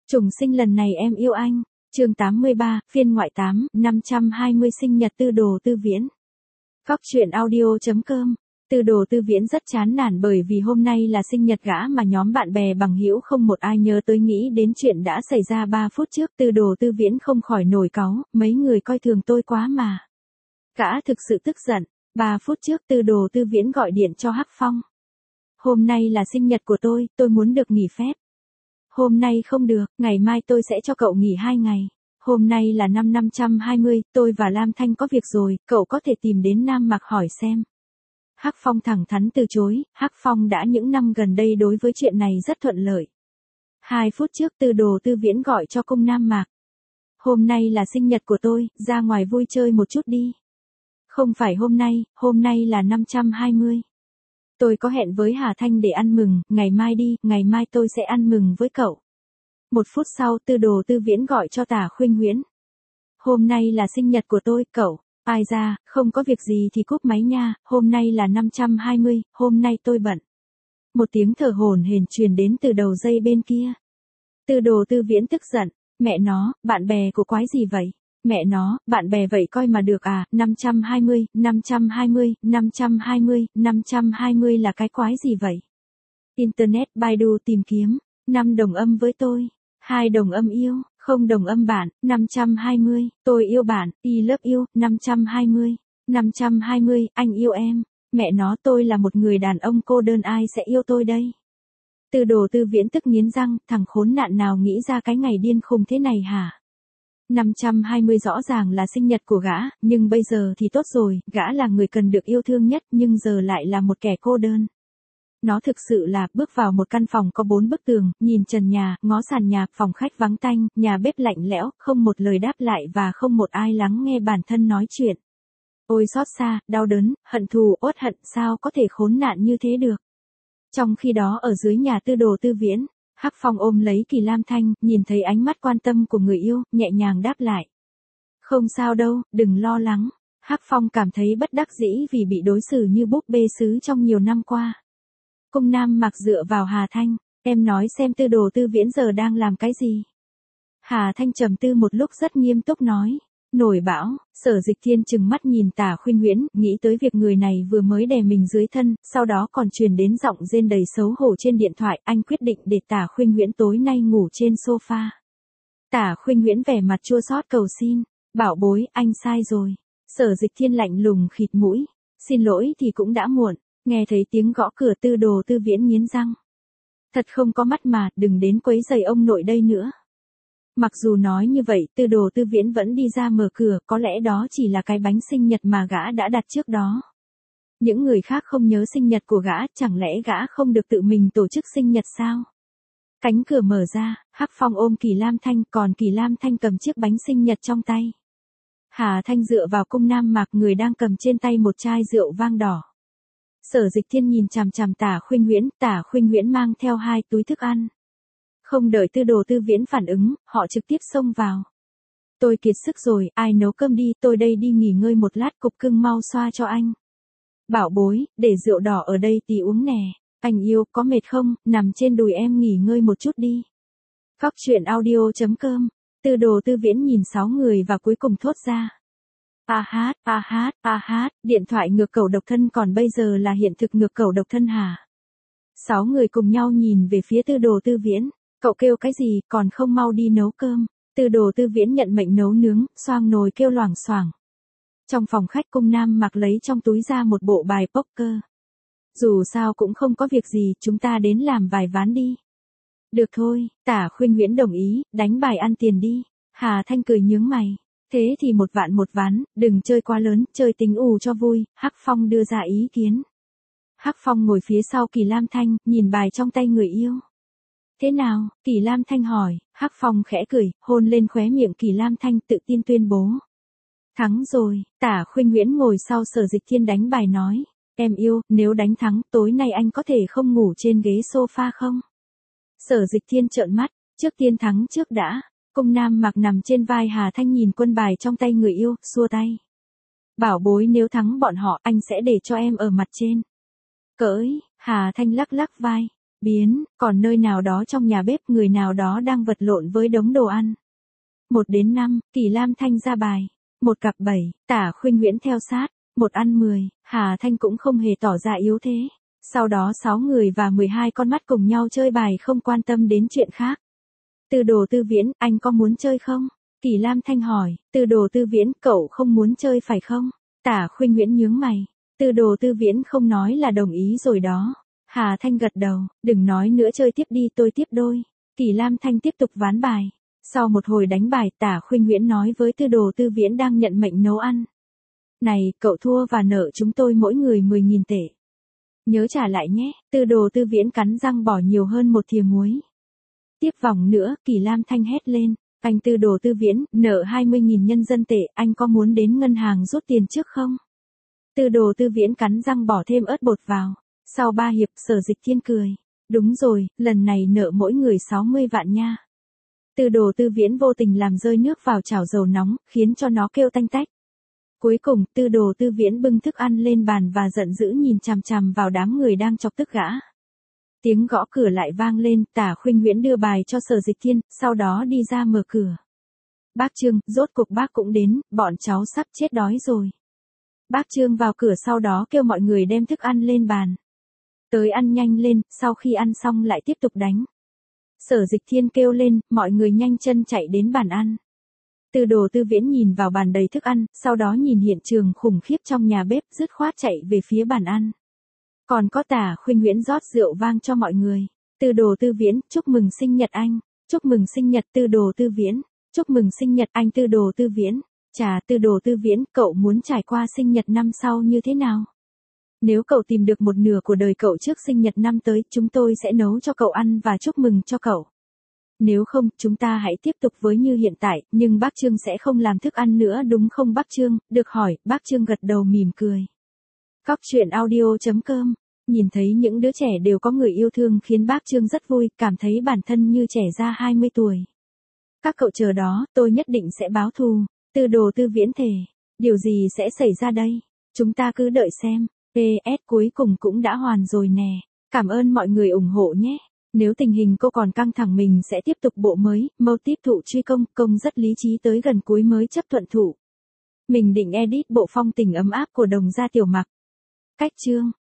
Trùng sinh lần này em yêu anh. Chương 83, phiên ngoại 8, 520 sinh nhật Tư Đồ Tư Viễn. Góc truyện audio.com. Tư Đồ Tư Viễn rất chán nản bởi vì hôm nay là sinh nhật gã mà nhóm bạn bè bằng hữu không một ai nhớ tới nghĩ đến chuyện đã xảy ra 3 phút trước. Tư Đồ Tư Viễn không khỏi nổi cáu, mấy người coi thường tôi quá mà. Gã thực sự tức giận. 3 phút trước Tư Đồ Tư Viễn gọi điện cho Hắc Phong. Hôm nay là sinh nhật của tôi muốn được nghỉ phép. Hôm nay không được, ngày mai tôi sẽ cho cậu nghỉ 2 ngày. Hôm nay là năm 520, tôi và Lam Thanh có việc rồi, cậu có thể tìm đến Nam Mạc hỏi xem. Hắc Phong thẳng thắn từ chối, Hắc Phong đã những năm gần đây đối với chuyện này rất thuận lợi. 2 phút trước Tư Đồ Tư Viễn gọi cho cung Nam Mạc. Hôm nay là sinh nhật của tôi, ra ngoài vui chơi một chút đi. Không phải hôm nay là 520. Tôi có hẹn với Hà Thanh để ăn mừng, ngày mai đi, ngày mai tôi sẽ ăn mừng với cậu. 1 phút sau Tư Đồ Tư Viễn gọi cho Tả Khuynh Huyễn. Hôm nay là sinh nhật của tôi, cậu. Ai ra, không có việc gì thì cúp máy nha, hôm nay là 520, hôm nay tôi bận. Một tiếng thở hổn hển truyền đến từ đầu dây bên kia. Tư Đồ Tư Viễn tức giận, mẹ nó, bạn bè của quái gì vậy? Mẹ nó, bạn bè vậy coi mà được à, 520 là cái quái gì vậy? Internet Baidu tìm kiếm, 5 đồng âm với tôi, 2 đồng âm yêu, 0 đồng âm bạn, 520, tôi yêu bạn, I love you, 520, anh yêu em, mẹ nó tôi là một người đàn ông cô đơn ai sẽ yêu tôi đây? Tư Đồ Tư Viễn tức nghiến răng, thằng khốn nạn nào nghĩ ra cái ngày điên khùng thế này hả? 520 rõ ràng là sinh nhật của gã, nhưng bây giờ thì tốt rồi, gã là người cần được yêu thương nhất nhưng giờ lại là một kẻ cô đơn. Nó thực sự là bước vào một căn phòng có 4 bức tường, nhìn trần nhà, ngó sàn nhà, phòng khách vắng tanh, nhà bếp lạnh lẽo, không một lời đáp lại và không một ai lắng nghe bản thân nói chuyện. Ôi xót xa, đau đớn, hận thù, uất hận, sao có thể khốn nạn như thế được. Trong khi đó ở dưới nhà Tư Đồ Tư Viễn, Hắc Phong ôm lấy Kỳ Lam Thanh, nhìn thấy ánh mắt quan tâm của người yêu, nhẹ nhàng đáp lại. Không sao đâu, đừng lo lắng. Hắc Phong cảm thấy bất đắc dĩ vì bị đối xử như búp bê sứ trong nhiều năm qua. Cung Nam Mạc dựa vào Hà Thanh, em nói xem Tư Đồ Tư Viễn giờ đang làm cái gì. Hà Thanh trầm tư một lúc rất nghiêm túc nói. Nổi bão, Sở Dịch Thiên trừng mắt nhìn Tả Khuynh Huyễn, nghĩ tới việc người này vừa mới đè mình dưới thân, sau đó còn truyền đến giọng rên đầy xấu hổ trên điện thoại, anh quyết định để Tả Khuynh Huyễn tối nay ngủ trên sofa. Tả Khuynh Huyễn vẻ mặt chua xót cầu xin, bảo bối, anh sai rồi. Sở Dịch Thiên lạnh lùng khịt mũi, xin lỗi thì cũng đã muộn, nghe thấy tiếng gõ cửa Tư Đồ Tư Viễn nghiến răng. Thật không có mắt mà, đừng đến quấy rầy ông nội đây nữa. Mặc dù nói như vậy, Tư Đồ Tư Viễn vẫn đi ra mở cửa, có lẽ đó chỉ là cái bánh sinh nhật mà gã đã đặt trước đó. Những người khác không nhớ sinh nhật của gã, chẳng lẽ gã không được tự mình tổ chức sinh nhật sao? Cánh cửa mở ra, Hắc Phong ôm Kỳ Lam Thanh, còn Kỳ Lam Thanh cầm chiếc bánh sinh nhật trong tay. Hà Thanh dựa vào cung Nam Mạc, người đang cầm trên tay một chai rượu vang đỏ. Sở Dịch Thiên nhìn chằm chằm Tả Khuynh Huyễn mang theo 2 túi thức ăn. Không đợi Tư Đồ Tư Viễn phản ứng, họ trực tiếp xông vào. Tôi kiệt sức rồi, ai nấu cơm đi, tôi đây đi nghỉ ngơi một lát, cục cưng mau xoa cho anh. Bảo bối, để rượu đỏ ở đây tí uống nè. Anh yêu, có mệt không, nằm trên đùi em nghỉ ngơi một chút đi. Góc truyện audio.com. Tư Đồ Tư Viễn nhìn 6 người và cuối cùng thốt ra. Điện thoại ngược cầu độc thân còn bây giờ là hiện thực ngược cầu độc thân hả? 6 người cùng nhau nhìn về phía Tư Đồ Tư Viễn. Cậu kêu cái gì, còn không mau đi nấu cơm. Tư Đồ Tư Viễn nhận mệnh nấu nướng, xoang nồi kêu loảng xoảng. Trong phòng khách cung Nam Mạc lấy trong túi ra một bộ bài poker. Dù sao cũng không có việc gì, chúng ta đến làm vài ván đi. Được thôi, Tả Khuynh Huyễn đồng ý, đánh bài ăn tiền đi. Hà Thanh cười nhướng mày. Thế thì 1 vạn 1 ván, đừng chơi quá lớn, chơi tính ù cho vui. Hắc Phong đưa ra ý kiến. Hắc Phong ngồi phía sau Kỳ Lam Thanh, nhìn bài trong tay người yêu. Thế nào? Kỳ Lam Thanh hỏi. Hắc Phong khẽ cười, hôn lên khóe miệng Kỳ Lam Thanh, tự tin tuyên bố. Thắng rồi. Tả Khuynh Huyễn ngồi sau Sở Dịch Thiên đánh bài nói. Em yêu, nếu đánh thắng, tối nay anh có thể không ngủ trên ghế sofa không? Sở Dịch Thiên trợn mắt, trước tiên thắng trước đã. Cung Nam Mạc nằm trên vai Hà Thanh nhìn quân bài trong tay người yêu, xua tay. Bảo bối, nếu thắng bọn họ, anh sẽ để cho em ở mặt trên. Cỡi, Hà Thanh lắc lắc vai. biến, còn nơi nào đó trong nhà bếp người nào đó đang vật lộn với đống đồ ăn. 1 đến 5, Kỳ Lam Thanh ra bài. 1 cặp 7, Tả Khuynh Nguyễn theo sát. 1 ăn 10, Hà Thanh cũng không hề tỏ ra yếu thế. Sau đó 6 người và 12 con mắt cùng nhau chơi bài không quan tâm đến chuyện khác. Tư Đồ Tư Viễn, anh có muốn chơi không? Kỳ Lam Thanh hỏi. Tư Đồ Tư Viễn, cậu không muốn chơi phải không? Tả Khuynh Nguyễn nhướng mày. Tư Đồ Tư Viễn không nói là đồng ý rồi đó. Hà Thanh gật đầu, đừng nói nữa, chơi tiếp đi, tôi tiếp đôi. Kỳ Lam Thanh tiếp tục ván bài. Sau một hồi đánh bài, Tả Khuynh Nguyễn nói với Tư Đồ Tư Viễn đang nhận mệnh nấu ăn. Này, cậu thua và nợ chúng tôi mỗi người 10.000 tệ. Nhớ trả lại nhé. Tư Đồ Tư Viễn cắn răng bỏ nhiều hơn 1 thìa muối. Tiếp vòng nữa, Kỳ Lam Thanh hét lên. Anh Tư Đồ Tư Viễn, nợ 20.000 nhân dân tệ, anh có muốn đến ngân hàng rút tiền trước không? Tư Đồ Tư Viễn cắn răng bỏ thêm ớt bột vào. Sau 3 hiệp, Sở Dịch Thiên cười. Đúng rồi, lần này nợ mỗi người 60 vạn nha. Tư Đồ Tư Viễn vô tình làm rơi nước vào chảo dầu nóng, khiến cho nó kêu tanh tách. Cuối cùng, Tư Đồ Tư Viễn bưng thức ăn lên bàn và giận dữ nhìn chằm chằm vào đám người đang chọc tức gã. Tiếng gõ cửa lại vang lên, Tả Khuynh Nguyễn đưa bài cho Sở Dịch Thiên, sau đó đi ra mở cửa. Bác Trương, rốt cuộc bác cũng đến, bọn cháu sắp chết đói rồi. Bác Trương vào cửa sau đó kêu mọi người đem thức ăn lên bàn. Tới ăn nhanh lên, sau khi ăn xong lại tiếp tục đánh. Sở Dịch Thiên kêu lên, mọi người nhanh chân chạy đến bàn ăn. Tư Đồ Tư Viễn nhìn vào bàn đầy thức ăn, sau đó nhìn hiện trường khủng khiếp trong nhà bếp, dứt khoát chạy về phía bàn ăn. Còn có Tả Khuynh Nguyễn rót rượu vang cho mọi người. Tư Đồ Tư Viễn, chúc mừng sinh nhật anh. Chúc mừng sinh nhật Tư Đồ Tư Viễn. Chúc mừng sinh nhật anh Tư Đồ Tư Viễn. Chà, Tư Đồ Tư Viễn, cậu muốn trải qua sinh nhật năm sau như thế nào? Nếu cậu tìm được một nửa của đời cậu trước sinh nhật năm tới, chúng tôi sẽ nấu cho cậu ăn và chúc mừng cho cậu. Nếu không, chúng ta hãy tiếp tục với như hiện tại, nhưng bác Trương sẽ không làm thức ăn nữa đúng không bác Trương? Được hỏi, bác Trương gật đầu mỉm cười. Cóc truyện audio.com. Nhìn thấy những đứa trẻ đều có người yêu thương khiến bác Trương rất vui, cảm thấy bản thân như trẻ ra 20 tuổi. Các cậu chờ đó, tôi nhất định sẽ báo thù. Tư Đồ Tư Viễn thề. Điều gì sẽ xảy ra đây? Chúng ta cứ đợi xem. PS cuối cùng cũng đã hoàn rồi nè. Cảm ơn mọi người ủng hộ nhé. Nếu tình hình cô còn căng thẳng mình sẽ tiếp tục bộ mới, mâu tiếp thụ truy công rất lý trí tới gần cuối mới chấp thuận thủ. Mình định edit bộ phong tình ấm áp của Đồng Gia Tiểu Mặc. Cách chương